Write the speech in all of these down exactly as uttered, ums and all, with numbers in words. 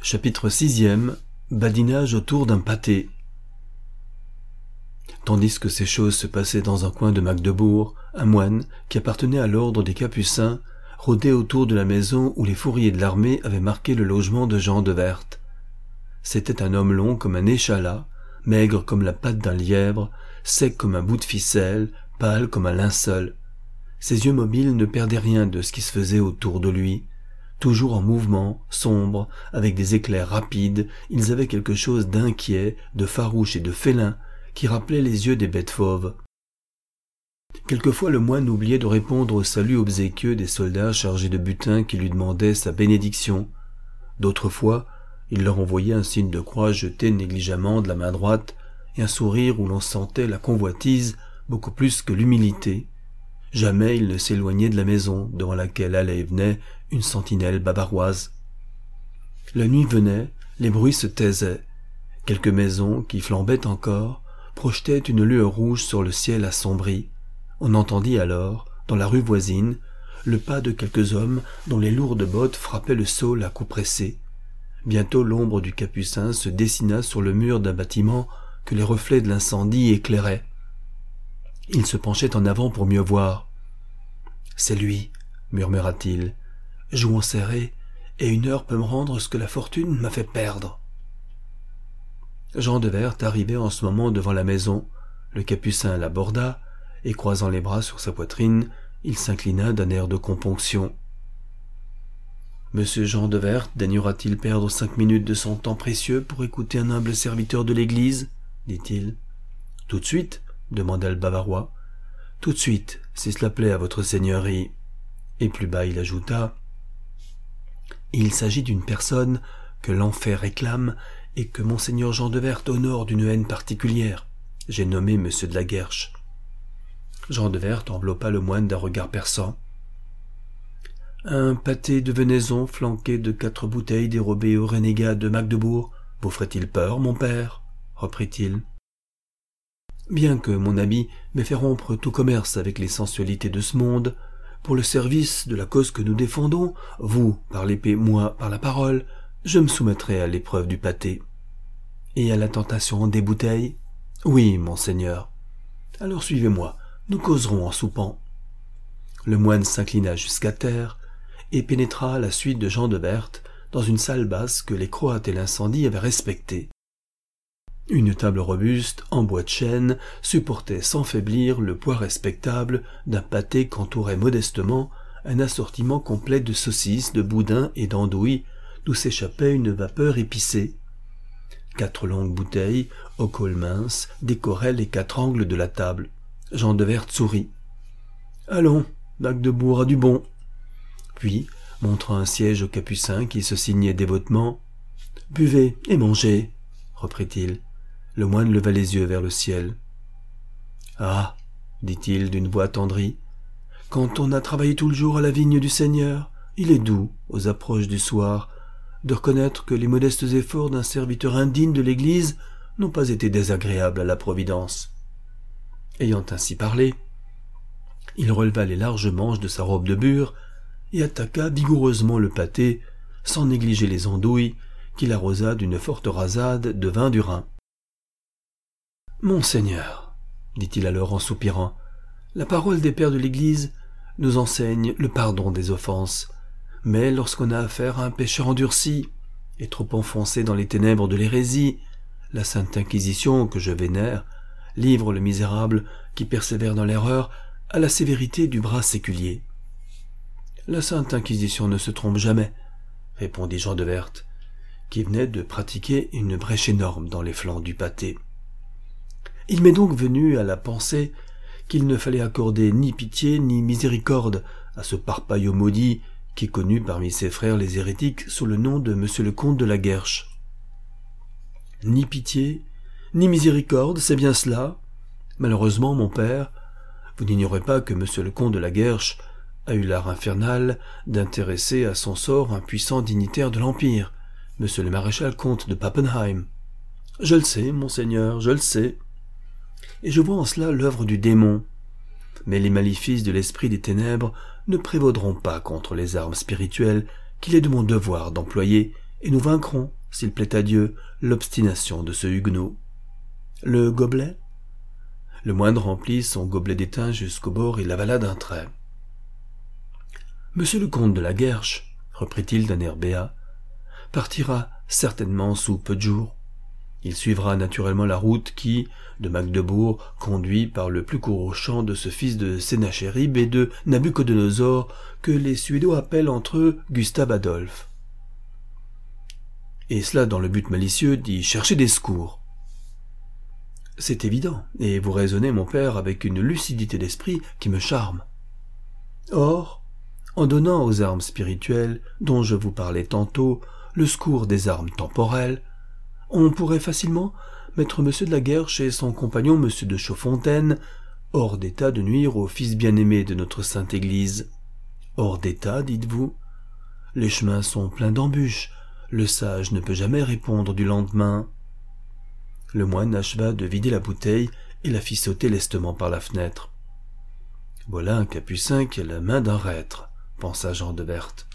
Chapitre sixième. Badinage autour d'un pâté. Tandis que ces choses se passaient dans un coin de Magdebourg, un moine, qui appartenait à l'ordre des Capucins, rôdait autour de la maison où les fourriers de l'armée avaient marqué le logement de Jean de Werth. C'était un homme long comme un échalas, maigre comme la patte d'un lièvre, sec comme un bout de ficelle, pâle comme un linceul. Ses yeux mobiles ne perdaient rien de ce qui se faisait autour de lui. Toujours en mouvement, sombres, avec des éclairs rapides, ils avaient quelque chose d'inquiet, de farouche et de félin, qui rappelait les yeux des bêtes fauves. Quelquefois le moine oubliait de répondre au salut obséquieux des soldats chargés de butin qui lui demandaient sa bénédiction. D'autres fois, il leur envoyait un signe de croix jeté négligemment de la main droite et un sourire où l'on sentait la convoitise beaucoup plus que l'humilité. Jamais il ne s'éloignait de la maison devant laquelle allait et venait une sentinelle bavaroise. La nuit venait, les bruits se taisaient. Quelques maisons, qui flambaient encore, projetaient une lueur rouge sur le ciel assombri. On entendit alors, dans la rue voisine, le pas de quelques hommes dont les lourdes bottes frappaient le sol à coups pressés. Bientôt l'ombre du Capucin se dessina sur le mur d'un bâtiment que les reflets de l'incendie éclairaient. Il se penchait en avant pour mieux voir. « C'est lui, » murmura-t-il. « Jouons serré, et une heure peut me rendre ce que la fortune m'a fait perdre. » Jean de Werth arrivait en ce moment devant la maison. Le Capucin l'aborda, et croisant les bras sur sa poitrine, il s'inclina d'un air de componction. « Monsieur Jean de Werth daignera-t-il perdre cinq minutes de son temps précieux pour écouter un humble serviteur de l'Église ?» dit-il. « Tout de suite ?» demanda le Bavarois. « Tout de suite, si cela plaît à votre seigneurie. » Et plus bas il ajouta « Il s'agit d'une personne que l'enfer réclame et que monseigneur Jean de Werth honore d'une haine particulière. J'ai nommé monsieur de la Guerche. » Jean de Werth enveloppa le moine d'un regard perçant. « Un pâté de venaison flanqué de quatre bouteilles dérobées au renégat de Magdebourg vous ferait-il peur, mon père ?» reprit-il. « Bien que mon ami m'ait fait rompre tout commerce avec les sensualités de ce monde, pour le service de la cause que nous défendons, vous par l'épée, moi par la parole, je me soumettrai à l'épreuve du pâté. Et à la tentation des bouteilles? Oui, monseigneur. Alors suivez-moi, nous causerons en soupant. » Le moine s'inclina jusqu'à terre et pénétra à la suite de Jean de Werth dans une salle basse que les Croates et l'incendie avaient respectée. Une table robuste, en bois de chêne, supportait sans faiblir le poids respectable d'un pâté qu'entourait modestement un assortiment complet de saucisses, de boudins et d'andouilles, d'où s'échappait une vapeur épicée. Quatre longues bouteilles, au col mince, décoraient les quatre angles de la table. Jean de Werth sourit. « Allons, Magdebourg a du bon. » Puis, montrant un siège au Capucin qui se signait dévotement, « Buvez et mangez, » reprit-il. Le moine leva les yeux vers le ciel. « Ah, dit-il d'une voix attendrie, quand on a travaillé tout le jour à la vigne du Seigneur, il est doux, aux approches du soir, de reconnaître que les modestes efforts d'un serviteur indigne de l'Église n'ont pas été désagréables à la Providence. » Ayant ainsi parlé, il releva les larges manches de sa robe de bure et attaqua vigoureusement le pâté, sans négliger les andouilles, qu'il arrosa d'une forte rasade de vin du Rhin. « Monseigneur, dit-il alors en soupirant, la parole des pères de l'Église nous enseigne le pardon des offenses, mais lorsqu'on a affaire à un pécheur endurci et trop enfoncé dans les ténèbres de l'hérésie, la Sainte Inquisition que je vénère livre le misérable qui persévère dans l'erreur à la sévérité du bras séculier. »« La Sainte Inquisition ne se trompe jamais, » répondit Jean de Werth, qui venait de pratiquer une brèche énorme dans les flancs du pâté. Il m'est donc venu à la pensée qu'il ne fallait accorder ni pitié ni miséricorde à ce parpaillot maudit qui est connu parmi ses frères les hérétiques sous le nom de monsieur le comte de la Guerche. Ni pitié, ni miséricorde, c'est bien cela. Malheureusement, mon père, vous n'ignorez pas que monsieur le comte de la Guerche a eu l'art infernal d'intéresser à son sort un puissant dignitaire de l'Empire, monsieur le maréchal comte de Pappenheim. Je le sais, monseigneur, je le sais. Et je vois en cela l'œuvre du démon. Mais les maléfices de l'esprit des ténèbres ne prévaudront pas contre les armes spirituelles qu'il est de mon devoir d'employer et nous vaincrons, s'il plaît à Dieu, l'obstination de ce huguenot. Le gobelet » Le moine remplit son gobelet d'étain jusqu'au bord et l'avala d'un trait. « Monsieur le comte de la Guerche, reprit-il d'un air béat, partira certainement sous peu de jours. Il suivra naturellement la route qui, de Magdebourg, conduit par le plus court champ de ce fils de Sénachérib et de Nabuchodonosor que les Suédois appellent entre eux Gustave Adolphe. Et cela dans le but malicieux d'y chercher des secours. C'est évident, et vous raisonnez, mon père, avec une lucidité d'esprit qui me charme. Or, en donnant aux armes spirituelles, dont je vous parlais tantôt, le secours des armes temporelles, on pourrait facilement mettre monsieur de la Guerche et son compagnon monsieur de Chaudfontaine hors d'état de nuire au fils bien-aimé de notre sainte Église. Hors d'état, dites-vous? Les chemins sont pleins d'embûches, le sage ne peut jamais répondre du lendemain. Le moine acheva de vider la bouteille et la fit sauter lestement par la fenêtre. « Voilà un capucin qui a la main d'un reître, » pensa Jean de Werth.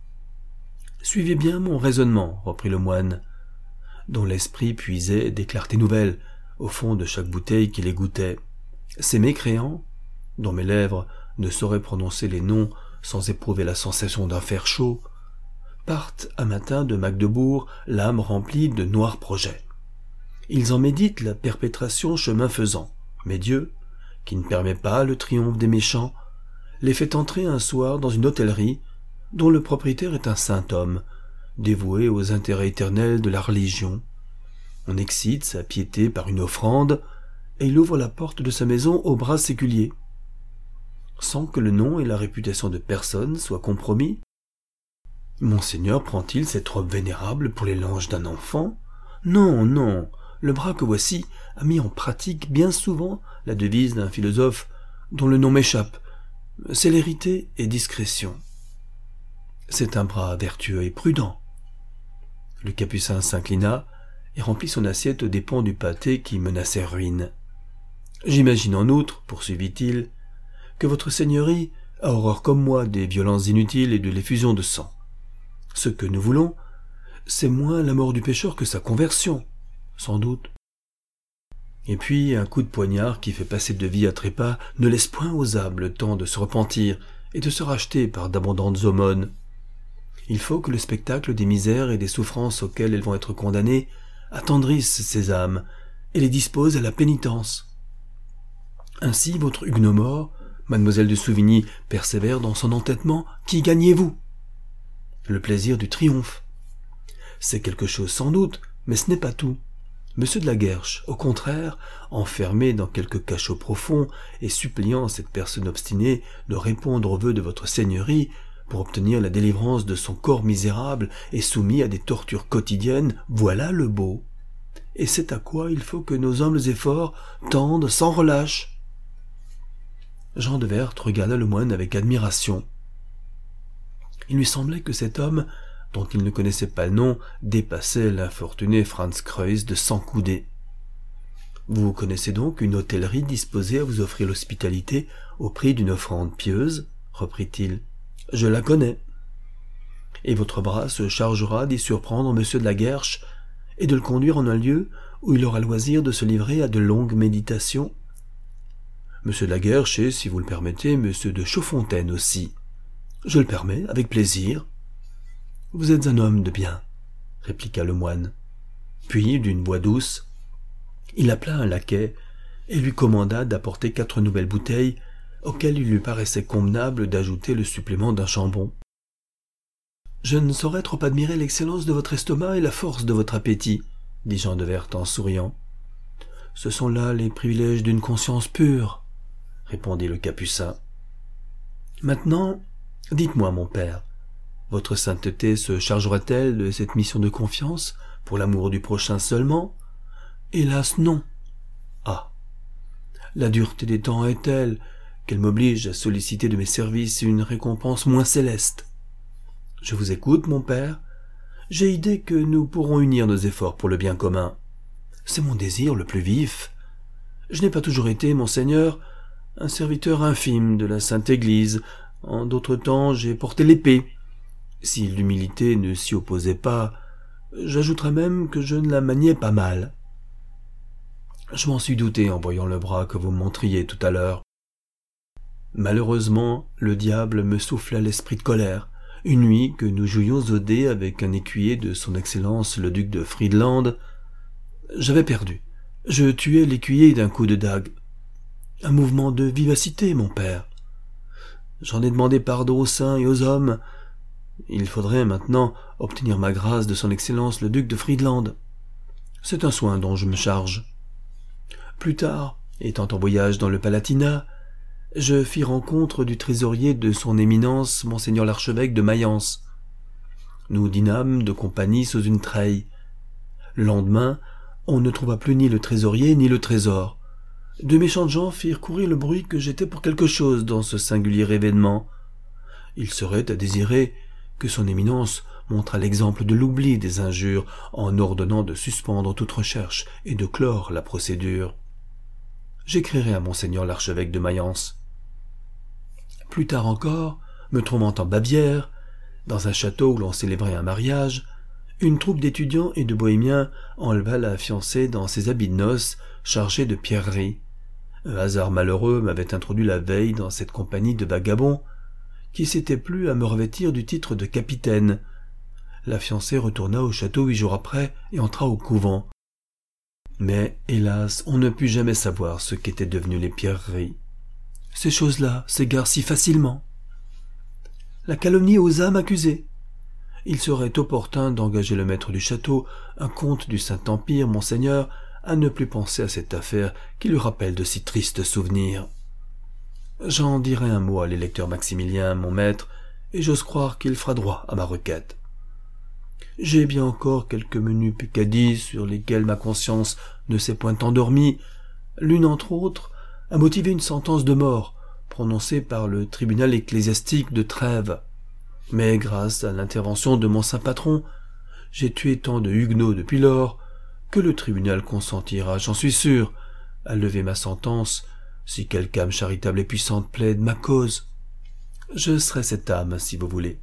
« Suivez bien mon raisonnement, » reprit le moine, dont l'esprit puisait des clartés nouvelles au fond de chaque bouteille qu'il égouttait. Ces mécréants, dont mes lèvres ne sauraient prononcer les noms sans éprouver la sensation d'un fer chaud, partent un matin de Magdebourg, l'âme remplie de noirs projets. Ils en méditent la perpétration chemin faisant, mais Dieu, qui ne permet pas le triomphe des méchants, les fait entrer un soir dans une hôtellerie dont le propriétaire est un saint homme, dévoué aux intérêts éternels de la religion. On excite sa piété par une offrande, et il ouvre la porte de sa maison au bras séculier. Sans que le nom et la réputation de personne soient compromis, Monseigneur prend-il cette robe vénérable pour les langes d'un enfant? Non, non, le bras que voici a mis en pratique bien souvent la devise d'un philosophe dont le nom m'échappe, célérité et discrétion. C'est un bras vertueux et prudent. Le capucin s'inclina et remplit son assiette aux dépens du pâté qui menaçait ruine. J'imagine en outre, poursuivit-il, que votre seigneurie a horreur comme moi des violences inutiles et de l'effusion de sang. Ce que nous voulons, c'est moins la mort du pécheur que sa conversion, sans doute. Et puis un coup de poignard qui fait passer de vie à trépas ne laisse point aux âmes le temps de se repentir et de se racheter par d'abondantes aumônes. Il faut que le spectacle des misères et des souffrances auxquelles elles vont être condamnées attendrisse ces âmes et les dispose à la pénitence. Ainsi votre huguenot mort, mademoiselle de Souvigny, persévère dans son entêtement. Qui gagnez-vous? Le plaisir du triomphe. C'est quelque chose sans doute, mais ce n'est pas tout. Monsieur de la Guerche, au contraire, enfermé dans quelque cachot profond et suppliant cette personne obstinée de répondre aux vœux de votre seigneurie pour obtenir la délivrance de son corps misérable et soumis à des tortures quotidiennes, voilà le beau. Et c'est à quoi il faut que nos humbles efforts tendent sans relâche. Jean de Werth regarda le moine avec admiration. Il lui semblait que cet homme, dont il ne connaissait pas le nom, dépassait l'infortuné Franz Kreuz de cent coudées. « Vous connaissez donc une hôtellerie disposée à vous offrir l'hospitalité au prix d'une offrande pieuse ?» reprit-il. « Je la connais. Et votre bras se chargera d'y surprendre monsieur de la Guerche et de le conduire en un lieu où il aura loisir de se livrer à de longues méditations. Monsieur de la Guerche et, si vous le permettez, monsieur de Chaudfontaine aussi. Je le permets, avec plaisir. » « Vous êtes un homme de bien, » répliqua le moine. Puis, d'une voix douce, il appela un laquais et lui commanda d'apporter quatre nouvelles bouteilles auxquelles il lui paraissait convenable d'ajouter le supplément d'un chambon. « Je ne saurais trop admirer l'excellence de votre estomac et la force de votre appétit, » dit Jean de Werth en souriant. « Ce sont là les privilèges d'une conscience pure, » répondit le capucin. « Maintenant, dites-moi, mon père, votre sainteté se chargera-t-elle de cette mission de confiance pour l'amour du prochain seulement? Hélas, non. Ah, la dureté des temps est telle qu'elle m'oblige à solliciter de mes services une récompense moins céleste. Je vous écoute, mon père. J'ai idée que nous pourrons unir nos efforts pour le bien commun. C'est mon désir le plus vif. Je n'ai pas toujours été, monseigneur, un serviteur infime de la Sainte Église. En d'autres temps, j'ai porté l'épée. Si l'humilité ne s'y opposait pas, J'ajouterais même que je ne la maniais pas mal. Je m'en suis douté en voyant le bras que vous me montriez tout à l'heure. Malheureusement, le diable me souffla l'esprit de colère. Une nuit que nous jouions au dé avec un écuyer de son Excellence le duc de Friedland, j'avais perdu. Je tuai l'écuyer d'un coup de dague. Un mouvement de vivacité, mon père. J'en ai demandé pardon aux saints et aux hommes. Il faudrait maintenant obtenir ma grâce de son Excellence le duc de Friedland. C'est un soin dont je me charge. Plus tard, étant en voyage dans le Palatinat, je fis rencontre du trésorier de son éminence, monseigneur l'archevêque de Mayence. Nous dînâmes de compagnie sous une treille. Le lendemain, on ne trouva plus ni le trésorier ni le trésor. De méchantes gens firent courir le bruit que j'étais pour quelque chose dans ce singulier événement. Il serait à désirer que son éminence montrât l'exemple de l'oubli des injures en ordonnant de suspendre toute recherche et de clore la procédure. J'écrirai à monseigneur l'archevêque de Mayence. Plus tard encore, me trouvant en Bavière, dans un château où l'on célébrait un mariage, une troupe d'étudiants et de bohémiens enleva la fiancée dans ses habits de noces chargés de pierreries. Un hasard malheureux m'avait introduit la veille dans cette compagnie de vagabonds qui s'était plu à me revêtir du titre de capitaine. La fiancée retourna au château huit jours après et entra au couvent. Mais, hélas, on ne put jamais savoir ce qu'étaient devenues les pierreries. Ces choses-là s'égarent si facilement. La calomnie osa m'accuser. Il serait opportun d'engager le maître du château, un comte du Saint-Empire, monseigneur, à ne plus penser à cette affaire qui lui rappelle de si tristes souvenirs. J'en dirai un mot à l'électeur Maximilien, mon maître, et j'ose croire qu'il fera droit à ma requête. J'ai bien encore quelques menus peccadilles sur lesquels ma conscience ne s'est point endormie. L'une entre autres a motivé une sentence de mort prononcée par le tribunal ecclésiastique de Trèves. Mais grâce à l'intervention de mon saint patron, j'ai tué tant de huguenots depuis lors que le tribunal consentira, j'en suis sûr, à lever ma sentence si quelque âme charitable et puissante plaide ma cause. Je serai cette âme, si vous voulez.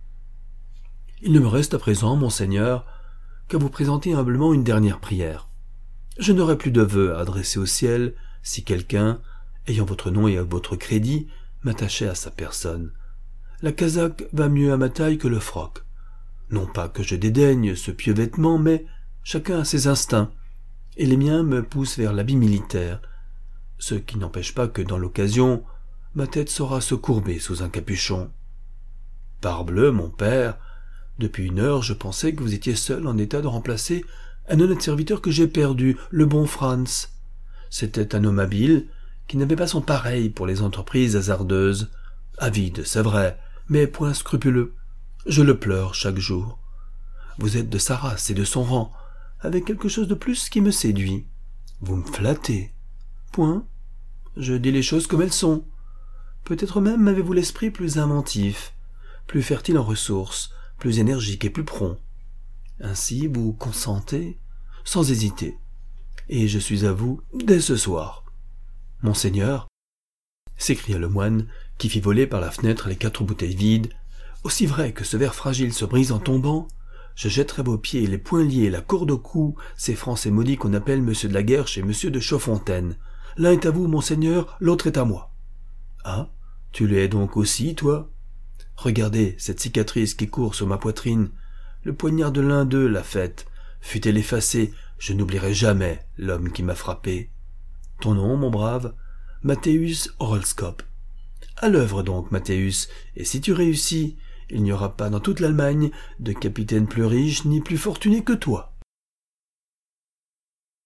Il ne me reste à présent, monseigneur, qu'à vous présenter humblement une dernière prière. Je n'aurai plus de vœux à adresser au ciel si quelqu'un, ayant votre nom et votre crédit, m'attachait à sa personne. La casaque va mieux à ma taille que le froc. Non pas que je dédaigne ce pieux vêtement, mais chacun a ses instincts, et les miens me poussent vers l'habit militaire, ce qui n'empêche pas que, dans l'occasion, ma tête saura se courber sous un capuchon. Parbleu, mon père, depuis une heure je pensais que vous étiez seul en état de remplacer un honnête serviteur que j'ai perdu, le bon Franz. C'était un homme habile, qui n'avait pas son pareil pour les entreprises hasardeuses, avide, c'est vrai, mais point scrupuleux. Je le pleure chaque jour. Vous êtes de sa race et de son rang, avec quelque chose de plus qui me séduit. Vous me flattez. Point. Je dis les choses comme elles sont. Peut-être même avez-vous l'esprit plus inventif, plus fertile en ressources, plus énergique et plus prompt. Ainsi vous consentez, sans hésiter, et je suis à vous dès ce soir. Monseigneur, s'écria le moine, qui fit voler par la fenêtre les quatre bouteilles vides, aussi vrai que ce verre fragile se brise en tombant, je jetterai vos pieds, les poings liés, la corde au cou, ces Français maudits qu'on appelle Monsieur de la Guerche et Monsieur de Chaudfontaine. L'un est à vous, monseigneur, l'autre est à moi. Ah, tu l'es donc aussi, toi? Regardez cette cicatrice qui court sur ma poitrine. Le poignard de l'un d'eux l'a faite. Fût-elle effacée, je n'oublierai jamais l'homme qui m'a frappé. Ton nom, mon brave? Matthäus Horolskop. À l'œuvre donc, Matthäus, et si tu réussis, il n'y aura pas dans toute l'Allemagne de capitaine plus riche ni plus fortuné que toi.